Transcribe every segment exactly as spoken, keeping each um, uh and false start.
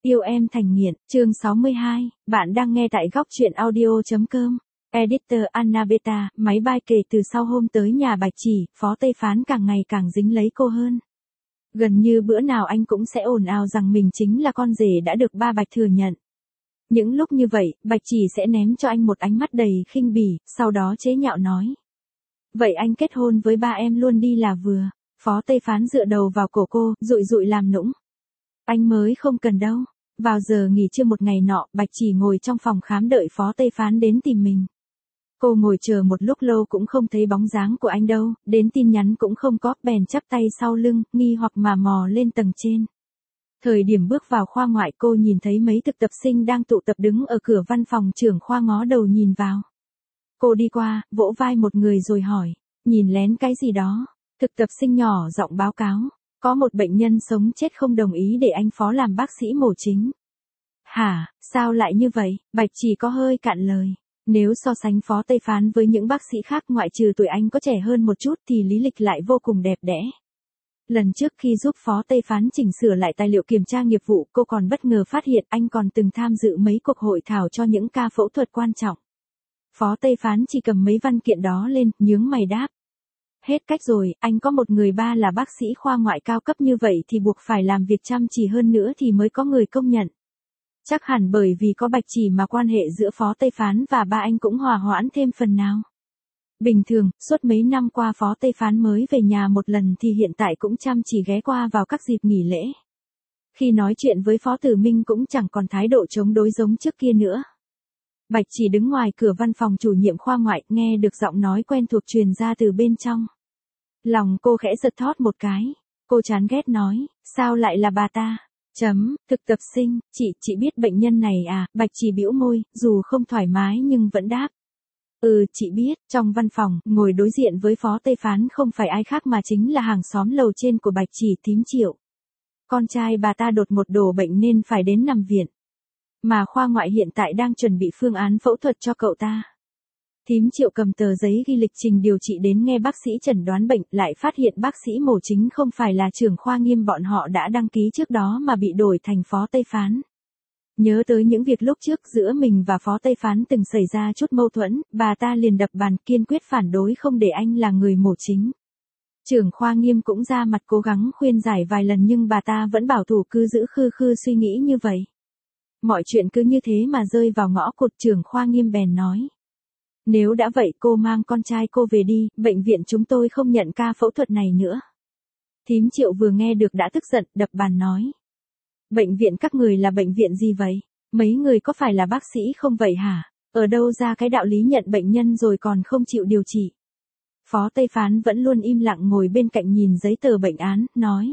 Yêu em thành nghiện, chương sáu mươi hai, bạn đang nghe tại góc truyện audio.com. Editor Anna Beta, máy bay kể từ sau hôm tới nhà Bạch Chỉ, Phó Tây Phán càng ngày càng dính lấy cô hơn. Gần như bữa nào anh cũng sẽ ồn ào rằng mình chính là con rể đã được ba Bạch thừa nhận. Những lúc như vậy, Bạch Chỉ sẽ ném cho anh một ánh mắt đầy khinh bỉ, sau đó chế nhạo nói. Vậy anh kết hôn với ba em luôn đi là vừa. Phó Tây Phán dựa đầu vào cổ cô, dụi dụi làm nũng. Anh mới không cần đâu. Vào giờ nghỉ trưa một ngày nọ, Bạch Chỉ ngồi trong phòng khám đợi Phó Tây Phán đến tìm mình. Cô ngồi chờ một lúc lâu cũng không thấy bóng dáng của anh đâu, đến tin nhắn cũng không có, bèn chắp tay sau lưng, nghi hoặc mà mò lên tầng trên. Thời điểm bước vào khoa ngoại cô nhìn thấy mấy thực tập sinh đang tụ tập đứng ở cửa văn phòng trưởng khoa ngó đầu nhìn vào. Cô đi qua, vỗ vai một người rồi hỏi, nhìn lén cái gì đó. Thực tập sinh nhỏ giọng báo cáo. Có một bệnh nhân sống chết không đồng ý để anh Phó làm bác sĩ mổ chính. Hả, sao lại như vậy? Bạch Chỉ có hơi cạn lời. Nếu so sánh Phó Tây Phán với những bác sĩ khác ngoại trừ tuổi anh có trẻ hơn một chút thì lý lịch lại vô cùng đẹp đẽ. Lần trước khi giúp Phó Tây Phán chỉnh sửa lại tài liệu kiểm tra nghiệp vụ, cô còn bất ngờ phát hiện anh còn từng tham dự mấy cuộc hội thảo cho những ca phẫu thuật quan trọng. Phó Tây Phán chỉ cầm mấy văn kiện đó lên, nhướng mày đáp. Hết cách rồi, anh có một người ba là bác sĩ khoa ngoại cao cấp như vậy thì buộc phải làm việc chăm chỉ hơn nữa thì mới có người công nhận. Chắc hẳn bởi vì có Bạch Chỉ mà quan hệ giữa Phó Tây Phán và ba anh cũng hòa hoãn thêm phần nào. Bình thường, suốt mấy năm qua Phó Tây Phán mới về nhà một lần thì hiện tại cũng chăm chỉ ghé qua vào các dịp nghỉ lễ. Khi nói chuyện với Phó Tử Minh cũng chẳng còn thái độ chống đối giống trước kia nữa. Bạch Chỉ đứng ngoài cửa văn phòng chủ nhiệm khoa ngoại, nghe được giọng nói quen thuộc truyền ra từ bên trong. Lòng cô khẽ giật thót một cái. Cô chán ghét nói, sao lại là bà ta? Chấm, thực tập sinh, chị, chị biết bệnh nhân này à? Bạch Chỉ bĩu môi, dù không thoải mái nhưng vẫn đáp. Ừ, chị biết. Trong văn phòng, ngồi đối diện với Phó Tây Phán không phải ai khác mà chính là hàng xóm lầu trên của Bạch Chỉ, Thím Triệu. Con trai bà ta đột ngột đổ bệnh nên phải đến nằm viện. Mà khoa ngoại hiện tại đang chuẩn bị phương án phẫu thuật cho cậu ta. Thím Triệu cầm tờ giấy ghi lịch trình điều trị đến nghe bác sĩ chẩn đoán bệnh, lại phát hiện bác sĩ mổ chính không phải là trưởng khoa Nghiêm bọn họ đã đăng ký trước đó mà bị đổi thành Phó Tây Phán. Nhớ tới những việc lúc trước giữa mình và Phó Tây Phán từng xảy ra chút mâu thuẫn, bà ta liền đập bàn kiên quyết phản đối không để anh là người mổ chính. Trưởng khoa Nghiêm cũng ra mặt cố gắng khuyên giải vài lần nhưng bà ta vẫn bảo thủ cứ giữ khư khư suy nghĩ như vậy. Mọi chuyện cứ như thế mà rơi vào ngõ cụt. Trưởng khoa Nghiêm bèn nói. Nếu đã vậy cô mang con trai cô về đi, bệnh viện chúng tôi không nhận ca phẫu thuật này nữa. Thím Triệu vừa nghe được đã tức giận, đập bàn nói. Bệnh viện các người là bệnh viện gì vậy? Mấy người có phải là bác sĩ không vậy hả? Ở đâu ra cái đạo lý nhận bệnh nhân rồi còn không chịu điều trị? Phó Tây Phán vẫn luôn im lặng ngồi bên cạnh nhìn giấy tờ bệnh án, nói.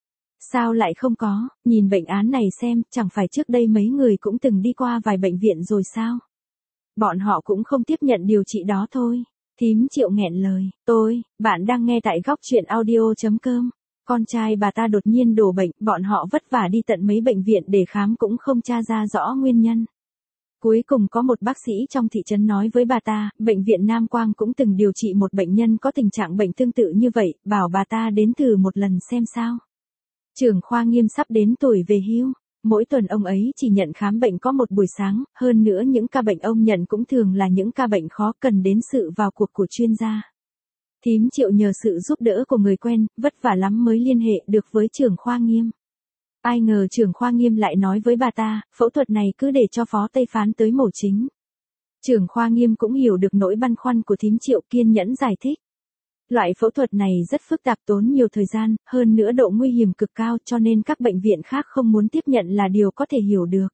Sao lại không có, nhìn bệnh án này xem, chẳng phải trước đây mấy người cũng từng đi qua vài bệnh viện rồi sao? Bọn họ cũng không tiếp nhận điều trị đó thôi. Thím Triệu nghẹn lời, tôi, bạn đang nghe tại góc truyện audio.com. Con trai bà ta đột nhiên đổ bệnh, bọn họ vất vả đi tận mấy bệnh viện để khám cũng không tra ra rõ nguyên nhân. Cuối cùng có một bác sĩ trong thị trấn nói với bà ta, bệnh viện Nam Quang cũng từng điều trị một bệnh nhân có tình trạng bệnh tương tự như vậy, bảo bà ta đến thử một lần xem sao. Trưởng khoa Nghiêm sắp đến tuổi về hưu. Mỗi tuần ông ấy chỉ nhận khám bệnh có một buổi sáng, hơn nữa những ca bệnh ông nhận cũng thường là những ca bệnh khó cần đến sự vào cuộc của chuyên gia. Thím Triệu nhờ sự giúp đỡ của người quen, vất vả lắm mới liên hệ được với trưởng khoa Nghiêm. Ai ngờ trưởng khoa Nghiêm lại nói với bà ta, phẫu thuật này cứ để cho Phó Tây Phán tới mổ chính. Trưởng khoa Nghiêm cũng hiểu được nỗi băn khoăn của thím Triệu, kiên nhẫn giải thích. Loại phẫu thuật này rất phức tạp, tốn nhiều thời gian, hơn nữa độ nguy hiểm cực cao cho nên các bệnh viện khác không muốn tiếp nhận là điều có thể hiểu được.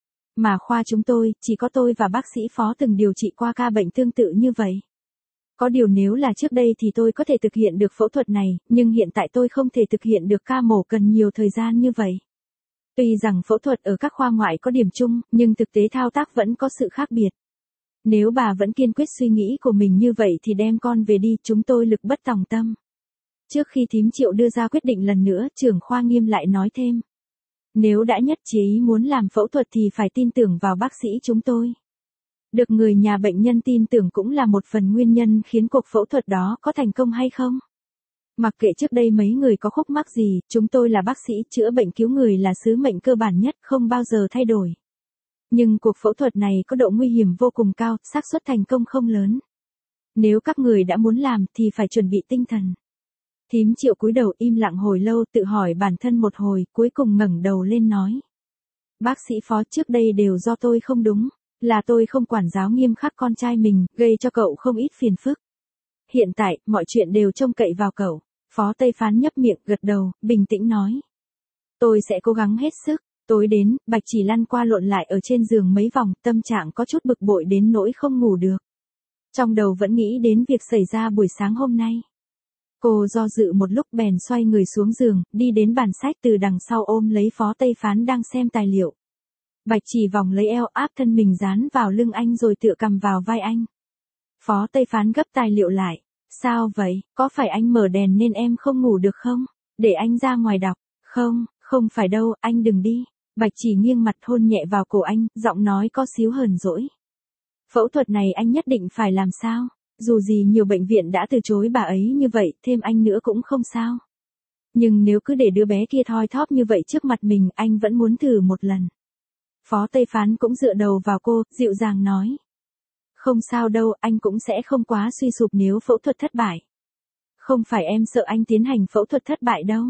Mà khoa chúng tôi, chỉ có tôi và bác sĩ Phó từng điều trị qua ca bệnh tương tự như vậy. Có điều nếu là trước đây thì tôi có thể thực hiện được phẫu thuật này, nhưng hiện tại tôi không thể thực hiện được ca mổ cần nhiều thời gian như vậy. Tuy rằng phẫu thuật ở các khoa ngoại có điểm chung, nhưng thực tế thao tác vẫn có sự khác biệt. Nếu bà vẫn kiên quyết suy nghĩ của mình như vậy thì đem con về đi, chúng tôi lực bất tòng tâm. Trước khi thím Triệu đưa ra quyết định lần nữa, trưởng khoa Nghiêm lại nói thêm. Nếu đã nhất trí ý muốn làm phẫu thuật thì phải tin tưởng vào bác sĩ chúng tôi. Được người nhà bệnh nhân tin tưởng cũng là một phần nguyên nhân khiến cuộc phẫu thuật đó có thành công hay không. Mặc kệ trước đây mấy người có khúc mắc gì, chúng tôi là bác sĩ, chữa bệnh cứu người là sứ mệnh cơ bản nhất, không bao giờ thay đổi. Nhưng cuộc phẫu thuật này có độ nguy hiểm vô cùng cao, xác suất thành công không lớn. Nếu các người đã muốn làm thì phải chuẩn bị tinh thần. Thím Triệu cúi đầu im lặng hồi lâu, tự hỏi bản thân một hồi, cuối cùng ngẩng đầu lên nói. Bác sĩ Phó, trước đây đều do tôi không đúng, là tôi không quản giáo nghiêm khắc con trai mình, gây cho cậu không ít phiền phức. Hiện tại, mọi chuyện đều trông cậy vào cậu. Phó Tây Phán nhấp miệng, gật đầu, bình tĩnh nói. Tôi sẽ cố gắng hết sức. Tối đến, Bạch Chỉ lăn qua lộn lại ở trên giường mấy vòng, tâm trạng có chút bực bội đến nỗi không ngủ được. Trong đầu vẫn nghĩ đến việc xảy ra buổi sáng hôm nay. Cô do dự một lúc bèn xoay người xuống giường, đi đến bàn sách từ đằng sau ôm lấy Phó Tây Phán đang xem tài liệu. Bạch Chỉ vòng lấy eo áp thân mình dán vào lưng anh rồi tựa cầm vào vai anh. Phó Tây Phán gấp tài liệu lại. Sao vậy, có phải anh mở đèn nên em không ngủ được không? Để anh ra ngoài đọc. Không, không phải đâu, anh đừng đi. Bạch Chỉ nghiêng mặt hôn nhẹ vào cổ anh, giọng nói có xíu hờn dỗi. Phẫu thuật này anh nhất định phải làm sao? Dù gì nhiều bệnh viện đã từ chối bà ấy như vậy, thêm anh nữa cũng không sao. Nhưng nếu cứ để đứa bé kia thoi thóp như vậy trước mặt mình, anh vẫn muốn thử một lần. Phó Tây Phán cũng dựa đầu vào cô, dịu dàng nói. Không sao đâu, anh cũng sẽ không quá suy sụp nếu phẫu thuật thất bại. Không phải em sợ anh tiến hành phẫu thuật thất bại đâu.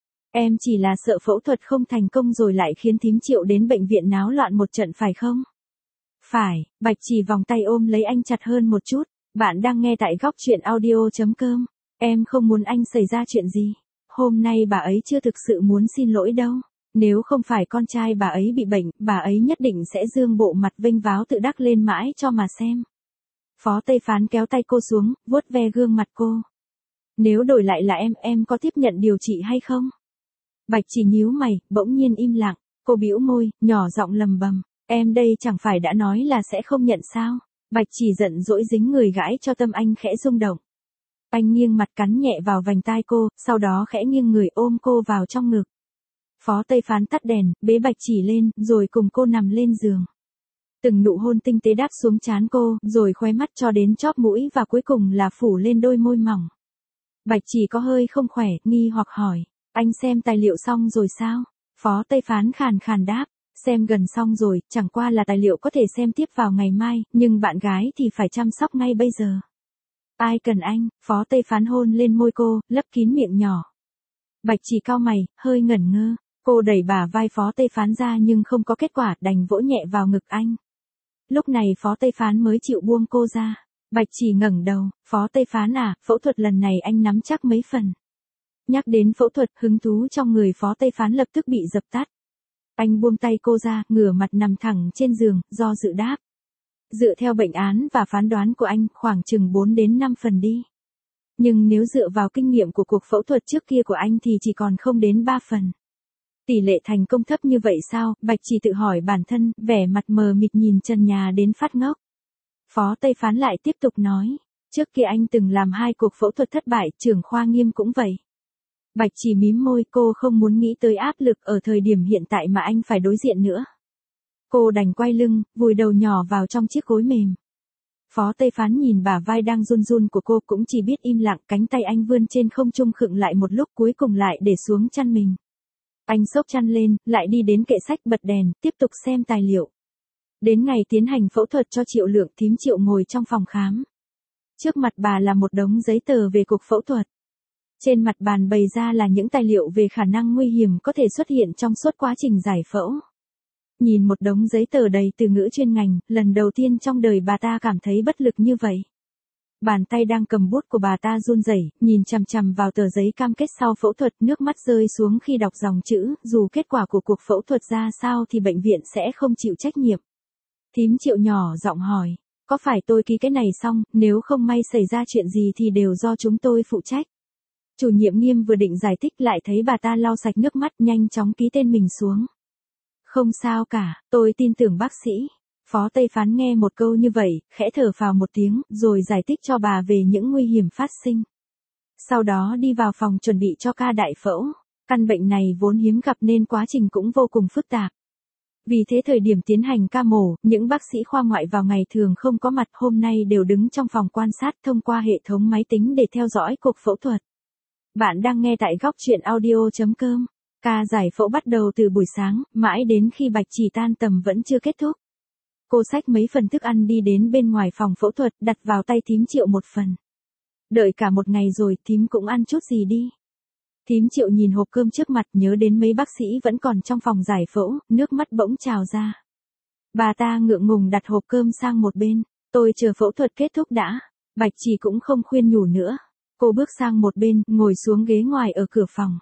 Em chỉ là sợ phẫu thuật không thành công rồi lại khiến thím Triệu đến bệnh viện náo loạn một trận phải không? Phải, Bạch Chỉ vòng tay ôm lấy anh chặt hơn một chút. Bạn đang nghe tại góc truyện audio chấm com. Em không muốn anh xảy ra chuyện gì. Hôm nay bà ấy chưa thực sự muốn xin lỗi đâu. Nếu không phải con trai bà ấy bị bệnh, bà ấy nhất định sẽ dương bộ mặt vênh váo tự đắc lên mãi cho mà xem. Phó Tây Phán kéo tay cô xuống, vuốt ve gương mặt cô. Nếu đổi lại là em, em có tiếp nhận điều trị hay không? Bạch Chỉ nhíu mày, bỗng nhiên im lặng, cô bĩu môi, nhỏ giọng lầm bầm, em đây chẳng phải đã nói là sẽ không nhận sao? Bạch Chỉ giận dỗi dính người gãi cho tâm anh khẽ rung động. Anh nghiêng mặt cắn nhẹ vào vành tai cô, sau đó khẽ nghiêng người ôm cô vào trong ngực. Phó Tây Phán tắt đèn, bế Bạch Chỉ lên, rồi cùng cô nằm lên giường. Từng nụ hôn tinh tế đáp xuống trán cô, rồi khóe mắt cho đến chóp mũi và cuối cùng là phủ lên đôi môi mỏng. Bạch Chỉ có hơi không khỏe, nghi hoặc hỏi, anh xem tài liệu xong rồi sao? Phó Tây Phán khàn khàn đáp, xem gần xong rồi, chẳng qua là tài liệu có thể xem tiếp vào ngày mai, nhưng bạn gái thì phải chăm sóc ngay bây giờ. Ai cần anh? Phó Tây Phán hôn lên môi cô, lấp kín miệng nhỏ. Bạch Chỉ cau mày, hơi ngẩn ngơ, cô đẩy bả vai Phó Tây Phán ra nhưng không có kết quả, đành vỗ nhẹ vào ngực anh. Lúc này Phó Tây Phán mới chịu buông cô ra. Bạch Chỉ ngẩng đầu, Phó Tây Phán à, phẫu thuật lần này anh nắm chắc mấy phần. Nhắc đến phẫu thuật, hứng thú trong người Phó Tây Phán lập tức bị dập tắt. Anh buông tay cô ra, ngửa mặt nằm thẳng trên giường, do dự đáp. Dựa theo bệnh án và phán đoán của anh, khoảng chừng bốn đến năm phần đi. Nhưng nếu dựa vào kinh nghiệm của cuộc phẫu thuật trước kia của anh thì chỉ còn không đến ba phần. Tỷ lệ thành công thấp như vậy sao? Bạch Chỉ tự hỏi bản thân, vẻ mặt mờ mịt nhìn trần nhà đến phát ngốc. Phó Tây Phán lại tiếp tục nói, trước kia anh từng làm hai cuộc phẫu thuật thất bại, trưởng khoa Nghiêm cũng vậy. Bạch Chỉ mím môi, cô không muốn nghĩ tới áp lực ở thời điểm hiện tại mà anh phải đối diện nữa. Cô đành quay lưng, vùi đầu nhỏ vào trong chiếc gối mềm. Phó Tây Phán nhìn bả vai đang run run của cô cũng chỉ biết im lặng, cánh tay anh vươn trên không trung khựng lại một lúc cuối cùng lại để xuống chăn mình. Anh xốc chăn lên, lại đi đến kệ sách bật đèn, tiếp tục xem tài liệu. Đến ngày tiến hành phẫu thuật cho Triệu Lượng, thím Triệu ngồi trong phòng khám. Trước mặt bà là một đống giấy tờ về cuộc phẫu thuật. Trên mặt bàn bày ra là những tài liệu về khả năng nguy hiểm có thể xuất hiện trong suốt quá trình giải phẫu. Nhìn một đống giấy tờ đầy từ ngữ chuyên ngành, lần đầu tiên trong đời bà ta cảm thấy bất lực như vậy. Bàn tay đang cầm bút của bà ta run rẩy, nhìn chằm chằm vào tờ giấy cam kết sau phẫu thuật, nước mắt rơi xuống khi đọc dòng chữ, dù kết quả của cuộc phẫu thuật ra sao thì bệnh viện sẽ không chịu trách nhiệm. Thím Triệu nhỏ giọng hỏi, có phải tôi ký cái này xong, nếu không may xảy ra chuyện gì thì đều do chúng tôi phụ trách. Chủ nhiệm Nghiêm vừa định giải thích lại thấy bà ta lau sạch nước mắt, nhanh chóng ký tên mình xuống. Không sao cả, tôi tin tưởng bác sĩ. Phó Tây Phán nghe một câu như vậy, khẽ thở phào một tiếng, rồi giải thích cho bà về những nguy hiểm phát sinh. Sau đó đi vào phòng chuẩn bị cho ca đại phẫu. Căn bệnh này vốn hiếm gặp nên quá trình cũng vô cùng phức tạp. Vì thế thời điểm tiến hành ca mổ, những bác sĩ khoa ngoại vào ngày thường không có mặt hôm nay đều đứng trong phòng quan sát thông qua hệ thống máy tính để theo dõi cuộc phẫu thuật. Bạn đang nghe tại góc chuyện audio.com. Ca giải phẫu bắt đầu từ buổi sáng, mãi đến khi Bạch Chỉ tan tầm vẫn chưa kết thúc. Cô xách mấy phần thức ăn đi đến bên ngoài phòng phẫu thuật, đặt vào tay thím Triệu một phần. Đợi cả một ngày rồi, thím cũng ăn chút gì đi. Thím Triệu nhìn hộp cơm trước mặt, nhớ đến mấy bác sĩ vẫn còn trong phòng giải phẫu, nước mắt bỗng trào ra. Bà ta ngượng ngùng đặt hộp cơm sang một bên. Tôi chờ phẫu thuật kết thúc đã. Bạch Chỉ cũng không khuyên nhủ nữa. Cô bước sang một bên, ngồi xuống ghế ngoài ở cửa phòng.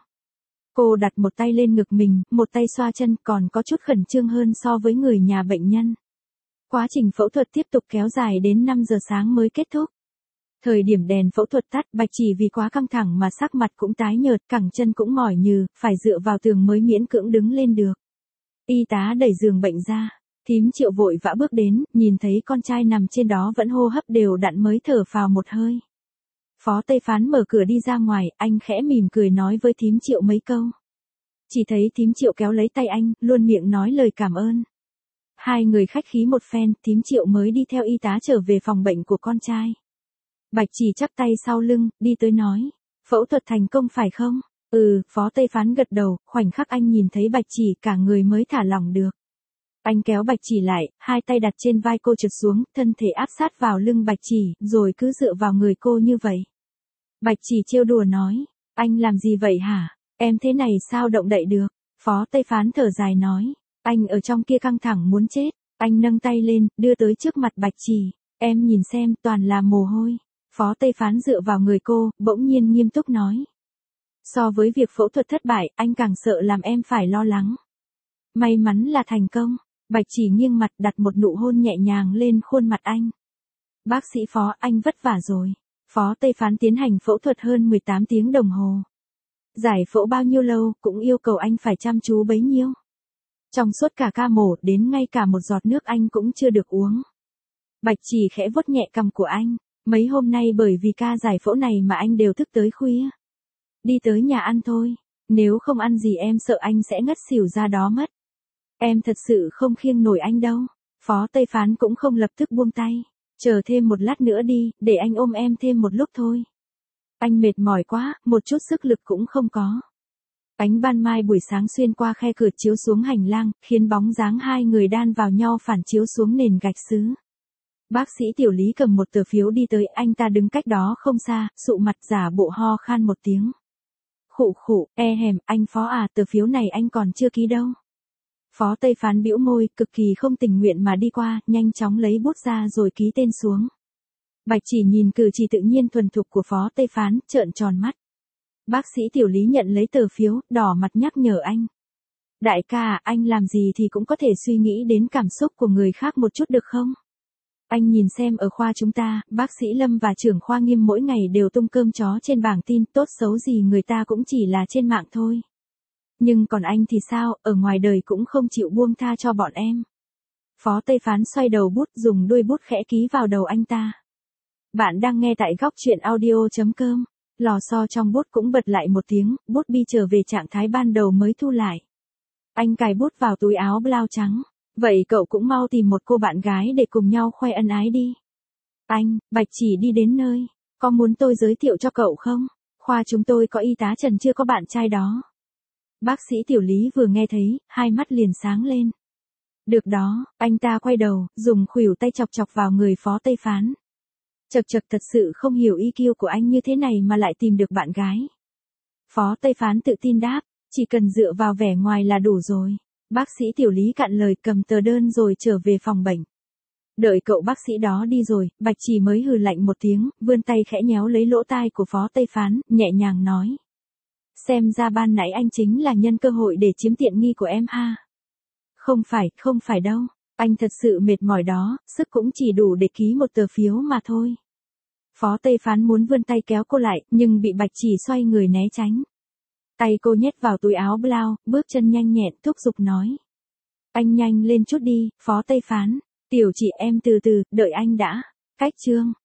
Cô đặt một tay lên ngực mình, một tay xoa chân, còn có chút khẩn trương hơn so với người nhà bệnh nhân. Quá trình phẫu thuật tiếp tục kéo dài đến năm giờ sáng mới kết thúc. Thời điểm đèn phẫu thuật tắt, Bạch Chỉ vì quá căng thẳng mà sắc mặt cũng tái nhợt, cẳng chân cũng mỏi nhừ, phải dựa vào tường mới miễn cưỡng đứng lên được. Y tá đẩy giường bệnh ra. Thím Triệu vội vã bước đến, nhìn thấy con trai nằm trên đó vẫn hô hấp đều đặn mới thở phào một hơi. Phó Tây Phán mở cửa đi ra ngoài, anh khẽ mỉm cười nói với thím Triệu mấy câu. Chỉ thấy thím Triệu kéo lấy tay anh, luôn miệng nói lời cảm ơn. Hai người khách khí một phen, thím Triệu mới đi theo y tá trở về phòng bệnh của con trai. Bạch Chỉ chắp tay sau lưng, đi tới nói. Phẫu thuật thành công phải không? Ừ, Phó Tây Phán gật đầu, khoảnh khắc anh nhìn thấy Bạch Chỉ cả người mới thả lỏng được. Anh kéo Bạch Chỉ lại, hai tay đặt trên vai cô trượt xuống, thân thể áp sát vào lưng Bạch Chỉ, rồi cứ dựa vào người cô như vậy. Bạch Chỉ trêu đùa nói, anh làm gì vậy hả? Em thế này sao động đậy được? Phó Tây Phán thở dài nói, anh ở trong kia căng thẳng muốn chết. Anh nâng tay lên, đưa tới trước mặt Bạch Chỉ, em nhìn xem, toàn là mồ hôi. Phó Tây Phán dựa vào người cô, bỗng nhiên nghiêm túc nói. So với việc phẫu thuật thất bại, anh càng sợ làm em phải lo lắng. May mắn là thành công. Bạch Chỉ nghiêng mặt đặt một nụ hôn nhẹ nhàng lên khuôn mặt anh. Bác sĩ Phó, anh vất vả rồi. Phó Tây Phán tiến hành phẫu thuật hơn mười tám tiếng đồng hồ. Giải phẫu bao nhiêu lâu, cũng yêu cầu anh phải chăm chú bấy nhiêu. Trong suốt cả ca mổ, đến ngay cả một giọt nước anh cũng chưa được uống. Bạch Chỉ khẽ vuốt nhẹ cằm của anh. Mấy hôm nay bởi vì ca giải phẫu này mà anh đều thức tới khuya. Đi tới nhà ăn thôi. Nếu không ăn gì em sợ anh sẽ ngất xỉu ra đó mất. Em thật sự không khiêng nổi anh đâu. Phó Tây Phán cũng không lập tức buông tay. Chờ thêm một lát nữa đi, để anh ôm em thêm một lúc thôi. Anh mệt mỏi quá, một chút sức lực cũng không có. Ánh ban mai buổi sáng xuyên qua khe cửa chiếu xuống hành lang, khiến bóng dáng hai người đan vào nhau phản chiếu xuống nền gạch sứ. Bác sĩ Tiểu Lý cầm một tờ phiếu đi tới, anh ta đứng cách đó không xa, sụ mặt giả bộ ho khan một tiếng. Khụ khụ, e hèm, anh Phó à, tờ phiếu này anh còn chưa ký đâu. Phó Tây Phán bĩu môi, cực kỳ không tình nguyện mà đi qua, nhanh chóng lấy bút ra rồi ký tên xuống. Bạch Chỉ nhìn cử chỉ tự nhiên thuần thục của Phó Tây Phán, trợn tròn mắt. Bác sĩ Tiểu Lý nhận lấy tờ phiếu, đỏ mặt nhắc nhở anh. Đại ca, anh làm gì thì cũng có thể suy nghĩ đến cảm xúc của người khác một chút được không? Anh nhìn xem ở khoa chúng ta, bác sĩ Lâm và trưởng khoa Nghiêm mỗi ngày đều tung cơm chó trên bảng tin, tốt xấu gì người ta cũng chỉ là trên mạng thôi. Nhưng còn anh thì sao, ở ngoài đời cũng không chịu buông tha cho bọn em. Phó Tây Phán xoay đầu bút, dùng đuôi bút khẽ ký vào đầu anh ta. Bạn đang nghe tại góc chuyện audio.com. Lò xo trong bút cũng bật lại một tiếng, bút bi trở về trạng thái ban đầu mới thu lại. Anh cài bút vào túi áo blau trắng. Vậy cậu cũng mau tìm một cô bạn gái để cùng nhau khoe ân ái đi. Anh, Bạch Chỉ đi đến nơi. Có muốn tôi giới thiệu cho cậu không? Khoa chúng tôi có y tá Trần chưa có bạn trai đó. Bác sĩ Tiểu Lý vừa nghe thấy, hai mắt liền sáng lên. Được đó, anh ta quay đầu, dùng khuỷu tay chọc chọc vào người Phó Tây Phán. Chật chật, thật sự không hiểu i kiu của anh như thế này mà lại tìm được bạn gái. Phó Tây Phán tự tin đáp, chỉ cần dựa vào vẻ ngoài là đủ rồi. Bác sĩ Tiểu Lý cạn lời cầm tờ đơn rồi trở về phòng bệnh. Đợi cậu bác sĩ đó đi rồi, Bạch Chỉ mới hừ lạnh một tiếng, vươn tay khẽ nhéo lấy lỗ tai của Phó Tây Phán, nhẹ nhàng nói. Xem ra ban nãy anh chính là nhân cơ hội để chiếm tiện nghi của em ha. Không phải, không phải đâu. Anh thật sự mệt mỏi đó, sức cũng chỉ đủ để ký một tờ phiếu mà thôi. Phó Tây Phán muốn vươn tay kéo cô lại, nhưng bị Bạch Chỉ xoay người né tránh. Tay cô nhét vào túi áo blau, bước chân nhanh nhẹn, thúc giục nói. Anh nhanh lên chút đi, Phó Tây Phán. Tiểu Chỉ em từ từ, đợi anh đã. Cách chương.